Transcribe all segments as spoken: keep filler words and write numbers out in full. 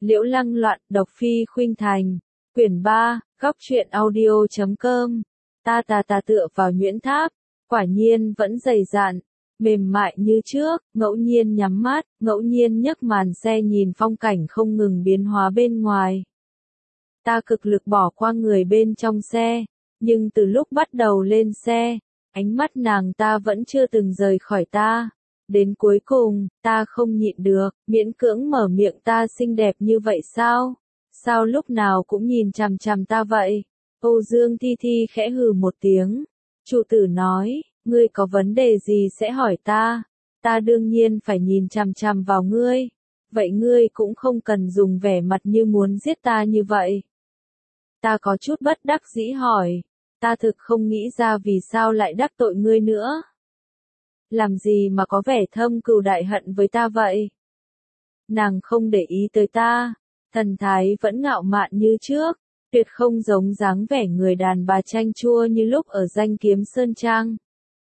Liễu Lăng Loạn, độc phi khuynh thành. Quyển ba, góc truyện audio chấm com. Ta tà tà tựa vào nhuyễn tháp, quả nhiên vẫn dày dạn, mềm mại như trước, ngẫu nhiên nhắm mắt, ngẫu nhiên nhấc màn xe nhìn phong cảnh không ngừng biến hóa bên ngoài. Ta cực lực bỏ qua người bên trong xe, nhưng từ lúc bắt đầu lên xe, ánh mắt nàng ta vẫn chưa từng rời khỏi ta. Đến cuối cùng, ta không nhịn được, miễn cưỡng mở miệng, ta xinh đẹp như vậy sao? Sao lúc nào cũng nhìn chằm chằm ta vậy? Âu Dương Thi Thi khẽ hừ một tiếng. Chủ tử nói, ngươi có vấn đề gì sẽ hỏi ta? Ta đương nhiên phải nhìn chằm chằm vào ngươi. Vậy ngươi cũng không cần dùng vẻ mặt như muốn giết ta như vậy. Ta có chút bất đắc dĩ hỏi. Ta thực không nghĩ ra vì sao lại đắc tội ngươi nữa. Làm gì mà có vẻ thâm cừu đại hận với ta vậy? Nàng không để ý tới ta, thần thái vẫn ngạo mạn như trước, tuyệt không giống dáng vẻ người đàn bà chanh chua như lúc ở Danh Kiếm Sơn Trang.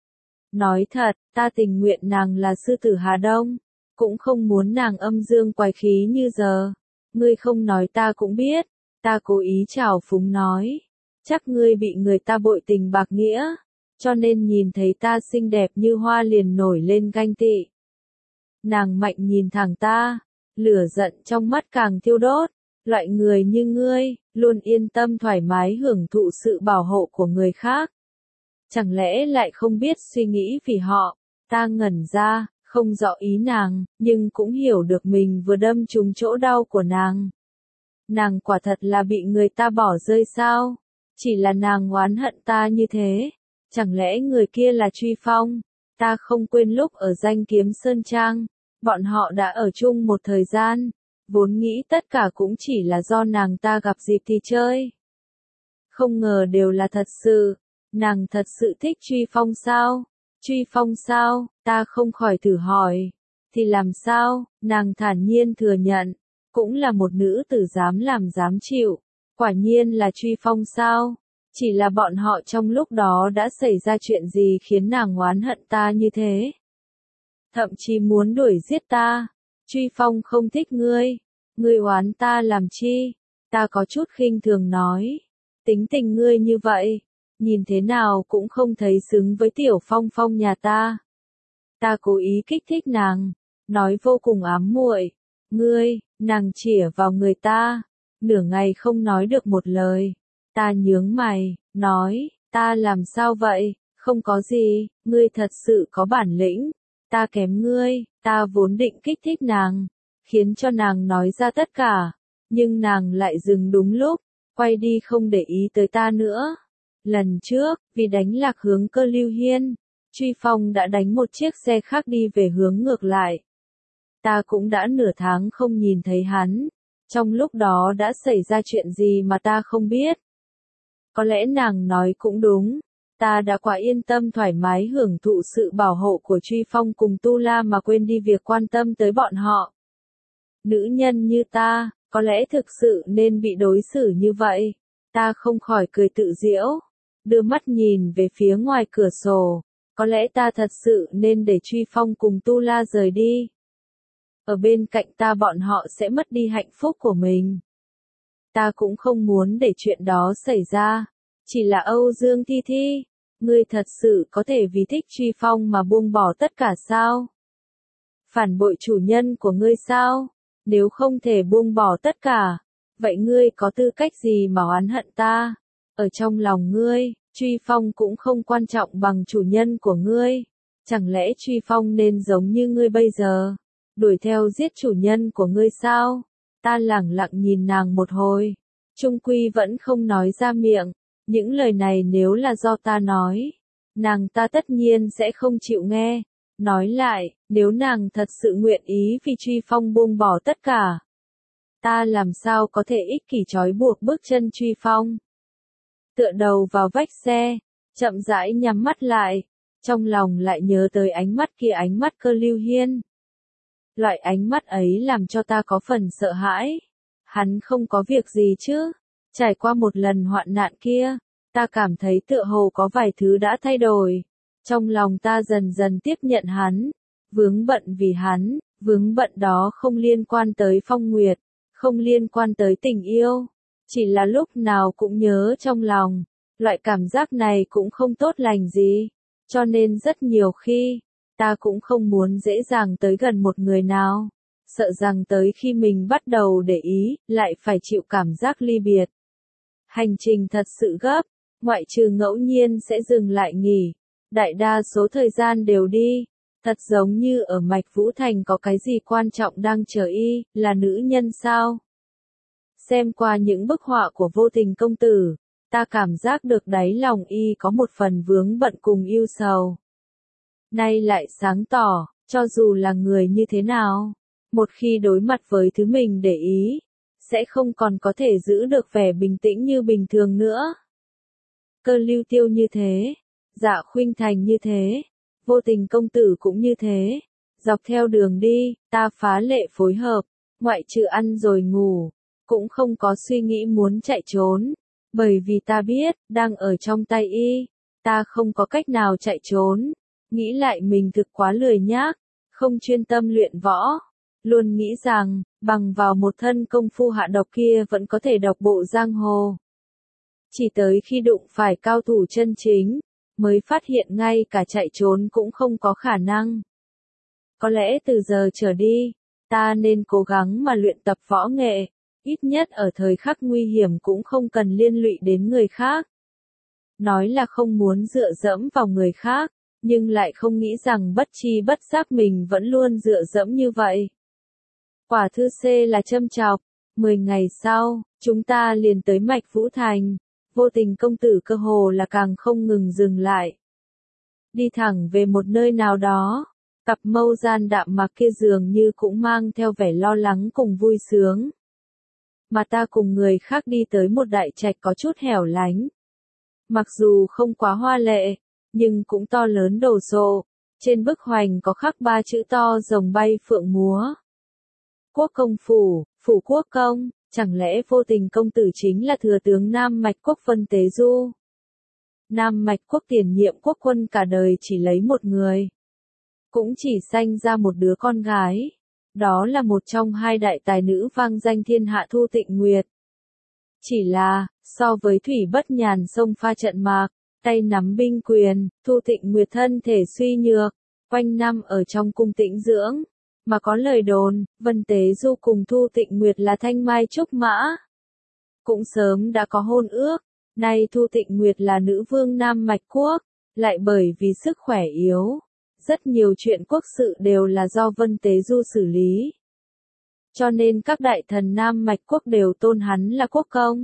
Nói thật, ta tình nguyện nàng là sư tử Hà Đông, cũng không muốn nàng âm dương quái khí như giờ. Ngươi không nói ta cũng biết, ta cố ý trào phúng nói. Chắc ngươi bị người ta bội tình bạc nghĩa, cho nên nhìn thấy ta xinh đẹp như hoa liền nổi lên ganh tị. Nàng mạnh nhìn thẳng ta, lửa giận trong mắt càng thiêu đốt. Loại người như ngươi, luôn yên tâm thoải mái hưởng thụ sự bảo hộ của người khác. Chẳng lẽ lại không biết suy nghĩ vì họ? Ta ngẩn ra, không rõ ý nàng, nhưng cũng hiểu được mình vừa đâm trúng chỗ đau của nàng. Nàng quả thật là bị người ta bỏ rơi sao? Chỉ là nàng oán hận ta như thế. Chẳng lẽ người kia là Truy Phong? Ta không quên lúc ở Danh Kiếm Sơn Trang, bọn họ đã ở chung một thời gian, vốn nghĩ tất cả cũng chỉ là do nàng ta gặp dịp thì chơi. Không ngờ đều là thật sự, nàng thật sự thích Truy Phong sao? Truy Phong sao? Ta không khỏi thử hỏi. Thì làm sao? Nàng thản nhiên thừa nhận, cũng là một nữ tử dám làm dám chịu. Quả nhiên là Truy Phong sao? Chỉ là bọn họ trong lúc đó đã xảy ra chuyện gì khiến nàng oán hận ta như thế? Thậm chí muốn đuổi giết ta. Truy Phong không thích ngươi. Ngươi oán ta làm chi? Ta có chút khinh thường nói. Tính tình ngươi như vậy, nhìn thế nào cũng không thấy xứng với Tiểu Phong Phong nhà ta. Ta cố ý kích thích nàng, nói vô cùng ám muội. Ngươi, nàng chĩa vào người ta, nửa ngày không nói được một lời. Ta nhướng mày, nói, ta làm sao vậy? Không có gì, ngươi thật sự có bản lĩnh. Ta kém ngươi, ta vốn định kích thích nàng, khiến cho nàng nói ra tất cả, nhưng nàng lại dừng đúng lúc, quay đi không để ý tới ta nữa. Lần trước, vì đánh lạc hướng Cơ Lưu Hiên, Truy Phong đã đánh một chiếc xe khác đi về hướng ngược lại. Ta cũng đã nửa tháng không nhìn thấy hắn, trong lúc đó đã xảy ra chuyện gì mà ta không biết. Có lẽ nàng nói cũng đúng, ta đã quá yên tâm thoải mái hưởng thụ sự bảo hộ của Truy Phong cùng Tu La mà quên đi việc quan tâm tới bọn họ. Nữ nhân như ta, có lẽ thực sự nên bị đối xử như vậy. Ta không khỏi cười tự giễu, đưa mắt nhìn về phía ngoài cửa sổ. Có lẽ ta thật sự nên để Truy Phong cùng Tu La rời đi. Ở bên cạnh ta bọn họ sẽ mất đi hạnh phúc của mình. Ta cũng không muốn để chuyện đó xảy ra. Chỉ là Âu Dương Thi Thi, ngươi thật sự có thể vì thích Truy Phong mà buông bỏ tất cả sao? Phản bội chủ nhân của ngươi sao? Nếu không thể buông bỏ tất cả, vậy ngươi có tư cách gì mà oán hận ta? Ở trong lòng ngươi, Truy Phong cũng không quan trọng bằng chủ nhân của ngươi. Chẳng lẽ Truy Phong nên giống như ngươi bây giờ, đuổi theo giết chủ nhân của ngươi sao? Ta lẳng lặng nhìn nàng một hồi, chung quy vẫn không nói ra miệng. Những lời này nếu là do ta nói, nàng ta tất nhiên sẽ không chịu nghe. Nói lại, nếu nàng thật sự nguyện ý vì Truy Phong buông bỏ tất cả, ta làm sao có thể ích kỷ trói buộc bước chân Truy Phong. Tựa đầu vào vách xe, chậm rãi nhắm mắt lại, trong lòng lại nhớ tới ánh mắt kia, ánh mắt Cơ Lưu Hiên. Loại ánh mắt ấy làm cho ta có phần sợ hãi. Hắn không có việc gì chứ? Trải qua một lần hoạn nạn kia, ta cảm thấy tựa hồ có vài thứ đã thay đổi. Trong lòng ta dần dần tiếp nhận hắn, vướng bận vì hắn, vướng bận đó không liên quan tới Phong Nguyệt, không liên quan tới tình yêu, chỉ là lúc nào cũng nhớ trong lòng, loại cảm giác này cũng không tốt lành gì, cho nên rất nhiều khi, ta cũng không muốn dễ dàng tới gần một người nào, sợ rằng tới khi mình bắt đầu để ý, lại phải chịu cảm giác ly biệt. Hành trình thật sự gấp, ngoại trừ ngẫu nhiên sẽ dừng lại nghỉ, đại đa số thời gian đều đi, thật giống như ở Mạch Vũ Thành có cái gì quan trọng đang chờ y, là nữ nhân sao? Xem qua những bức họa của Vô Tình công tử, ta cảm giác được đáy lòng y có một phần vướng bận cùng yêu sầu. Nay lại sáng tỏ, cho dù là người như thế nào, một khi đối mặt với thứ mình để ý, sẽ không còn có thể giữ được vẻ bình tĩnh như bình thường nữa. Cơ Lưu Tiêu như thế, Dạ Khuynh Thành như thế, Vô Tình công tử cũng như thế. Dọc theo đường đi, ta phá lệ phối hợp, ngoại trừ ăn rồi ngủ, cũng không có suy nghĩ muốn chạy trốn, bởi vì ta biết, đang ở trong tay y, ta không có cách nào chạy trốn. Nghĩ lại mình thực quá lười nhác, không chuyên tâm luyện võ, luôn nghĩ rằng, bằng vào một thân công phu hạ độc kia vẫn có thể độc bộ giang hồ. Chỉ tới khi đụng phải cao thủ chân chính, mới phát hiện ngay cả chạy trốn cũng không có khả năng. Có lẽ từ giờ trở đi, ta nên cố gắng mà luyện tập võ nghệ, ít nhất ở thời khắc nguy hiểm cũng không cần liên lụy đến người khác. Nói là không muốn dựa dẫm vào người khác, nhưng lại không nghĩ rằng bất chi bất giác mình vẫn luôn dựa dẫm như vậy. Quả thư C là châm chọc, mười ngày sau, chúng ta liền tới Mạch Vũ Thành, Vô Tình công tử cơ hồ là càng không ngừng dừng lại. Đi thẳng về một nơi nào đó, cặp mâu gian đạm mạc kia dường như cũng mang theo vẻ lo lắng cùng vui sướng. Mà ta cùng người khác đi tới một đại trạch có chút hẻo lánh. Mặc dù không quá hoa lệ, nhưng cũng to lớn đồ sộ, trên bức hoành có khắc ba chữ to rồng bay phượng múa. Quốc công phủ, phủ quốc công, chẳng lẽ Vô Tình công tử chính là thừa tướng Nam Mạch quốc Vân Tế Du? Nam Mạch quốc tiền nhiệm quốc quân cả đời chỉ lấy một người, cũng chỉ sanh ra một đứa con gái, đó là một trong hai đại tài nữ vang danh thiên hạ Thu Tịnh Nguyệt. Chỉ là, so với Thủy Bất Nhàn xông pha trận mạc, tay nắm binh quyền, Thu Tịnh Nguyệt thân thể suy nhược, quanh năm ở trong cung tĩnh dưỡng, mà có lời đồn, Vân Tế Du cùng Thu Tịnh Nguyệt là thanh mai trúc mã. Cũng sớm đã có hôn ước, nay Thu Tịnh Nguyệt là nữ vương Nam Mạch quốc, lại bởi vì sức khỏe yếu, rất nhiều chuyện quốc sự đều là do Vân Tế Du xử lý. Cho nên các đại thần Nam Mạch quốc đều tôn hắn là quốc công.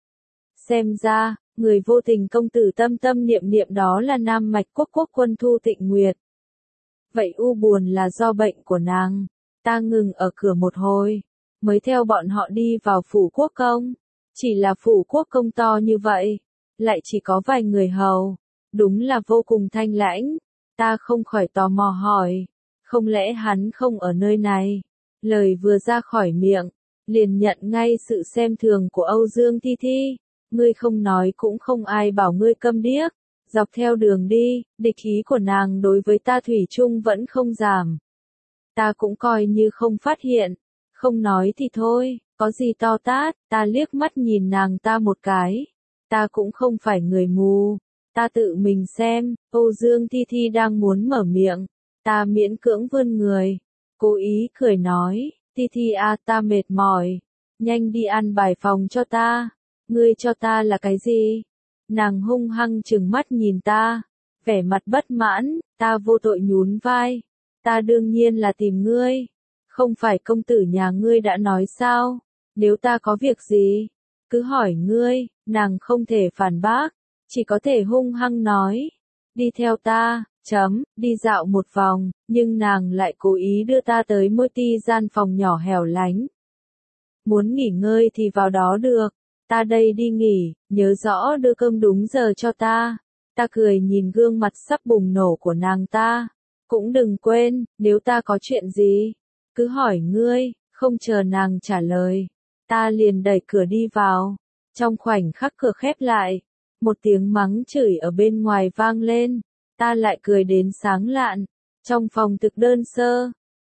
Xem ra, người Vô Tình công tử tâm tâm niệm niệm đó là Nam Mạch quốc quốc quân Thu Tịnh Nguyệt. Vậy u buồn là do bệnh của nàng. Ta ngừng ở cửa một hồi, mới theo bọn họ đi vào phủ quốc công. Chỉ là phủ quốc công to như vậy, lại chỉ có vài người hầu, đúng là vô cùng thanh lãnh. Ta không khỏi tò mò hỏi, không lẽ hắn không ở nơi này? Lời vừa ra khỏi miệng, liền nhận ngay sự xem thường của Âu Dương Thi Thi. Ngươi không nói cũng không ai bảo ngươi câm điếc. Dọc theo đường đi, địch ý của nàng đối với ta thủy chung vẫn không giảm. Ta cũng coi như không phát hiện, không nói thì thôi, có gì to tát, ta liếc mắt nhìn nàng ta một cái. Ta cũng không phải người mù, ta tự mình xem, Âu Dương Thi Thi đang muốn mở miệng, ta miễn cưỡng vươn người, cố ý cười nói, Thi Thi à ta mệt mỏi, nhanh đi ăn bài phòng cho ta, ngươi cho ta là cái gì? Nàng hung hăng trừng mắt nhìn ta, vẻ mặt bất mãn, ta vô tội nhún vai, ta đương nhiên là tìm ngươi, không phải công tử nhà ngươi đã nói sao, nếu ta có việc gì, cứ hỏi ngươi, nàng không thể phản bác, chỉ có thể hung hăng nói, đi theo ta, chấm, đi dạo một vòng, nhưng nàng lại cố ý đưa ta tới một ti gian phòng nhỏ hẻo lánh. Muốn nghỉ ngơi thì vào đó được. Ta đây đi nghỉ, nhớ rõ đưa cơm đúng giờ cho ta. Ta cười nhìn gương mặt sắp bùng nổ của nàng ta. Cũng đừng quên, nếu ta có chuyện gì, cứ hỏi ngươi, không chờ nàng trả lời. Ta liền đẩy cửa đi vào. Trong khoảnh khắc cửa khép lại, một tiếng mắng chửi ở bên ngoài vang lên. Ta lại cười đến sáng lạn. Trong phòng thực đơn sơ,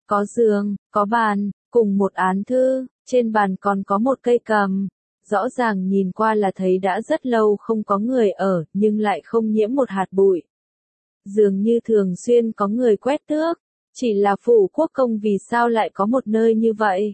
Có giường, có bàn, cùng một án thư, trên bàn còn có một cây cầm. Rõ ràng nhìn qua là thấy đã rất lâu không có người ở, nhưng lại không nhiễm một hạt bụi. Dường như thường xuyên có người quét tước, chỉ là phủ quốc công vì sao lại có một nơi như vậy?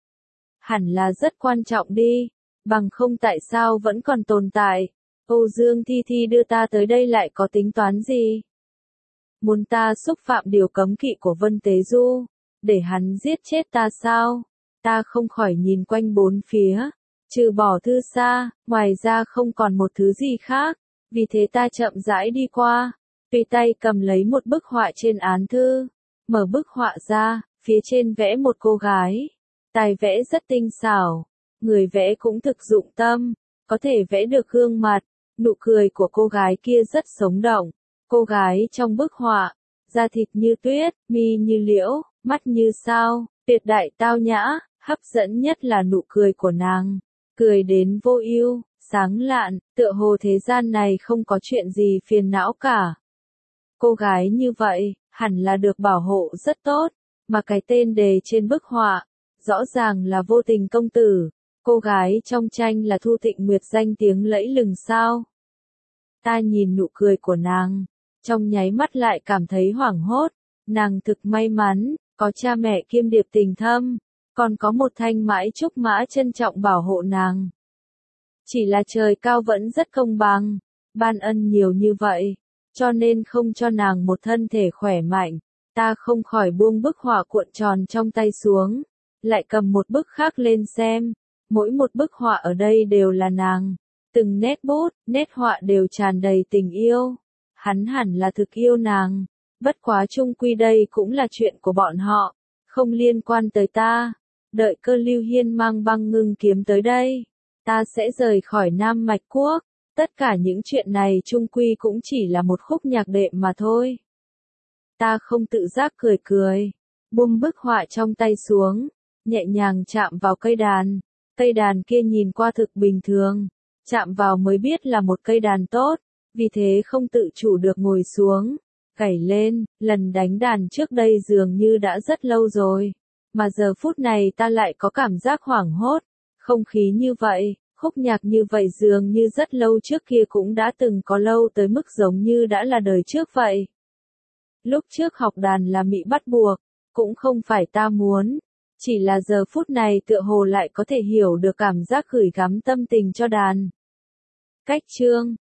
Hẳn là rất quan trọng đi, bằng không tại sao vẫn còn tồn tại. Âu Dương Thi Thi đưa ta tới đây lại có tính toán gì? Muốn ta xúc phạm điều cấm kỵ của Vân Tế Du, để hắn giết chết ta sao? Ta không khỏi nhìn quanh bốn phía, trừ bỏ thư xa, ngoài ra không còn một thứ gì khác, vì thế ta chậm rãi đi qua, tùy tay cầm lấy một bức họa trên án thư, mở bức họa ra, phía trên vẽ một cô gái, tài vẽ rất tinh xảo, người vẽ cũng thực dụng tâm, có thể vẽ được gương mặt, nụ cười của cô gái kia rất sống động, cô gái trong bức họa, da thịt như tuyết, mi như liễu, mắt như sao, tuyệt đại tao nhã, hấp dẫn nhất là nụ cười của nàng. Cười đến vô ưu, sáng lạn, tựa hồ thế gian này không có chuyện gì phiền não cả. Cô gái như vậy, hẳn là được bảo hộ rất tốt, mà cái tên đề trên bức họa, rõ ràng là Vô Tình công tử. Cô gái trong tranh là Thu Thịnh Nguyệt danh tiếng lẫy lừng sao? Ta nhìn nụ cười của nàng, trong nháy mắt lại cảm thấy hoảng hốt, nàng thực may mắn, có cha mẹ kiêm điệp tình thâm. Còn có một thanh mãi trúc mã trân trọng bảo hộ nàng. Chỉ là trời cao vẫn rất công bằng, ban ân nhiều như vậy, cho nên không cho nàng một thân thể khỏe mạnh, ta không khỏi buông bức họa cuộn tròn trong tay xuống, lại cầm một bức khác lên xem, mỗi một bức họa ở đây đều là nàng, từng nét bút, nét họa đều tràn đầy tình yêu, hắn hẳn là thực yêu nàng, bất quá chung quy đây cũng là chuyện của bọn họ, không liên quan tới ta. Đợi Cơ Lưu Hiên mang băng ngưng kiếm tới đây, ta sẽ rời khỏi Nam Mạch Quốc, tất cả những chuyện này chung quy cũng chỉ là một khúc nhạc đệm mà thôi. Ta không tự giác cười cười, buông bức họa trong tay xuống, nhẹ nhàng chạm vào cây đàn, cây đàn kia nhìn qua thực bình thường, chạm vào mới biết là một cây đàn tốt, vì thế không tự chủ được ngồi xuống, cày lên, lần đánh đàn trước đây dường như đã rất lâu rồi. Mà giờ phút này ta lại có cảm giác hoảng hốt, không khí như vậy, khúc nhạc như vậy dường như rất lâu trước kia cũng đã từng có lâu tới mức giống như đã là đời trước vậy. Lúc trước học đàn là mị bắt buộc, cũng không phải ta muốn, chỉ là giờ phút này tựa hồ lại có thể hiểu được cảm giác gửi gắm tâm tình cho đàn. Cách chương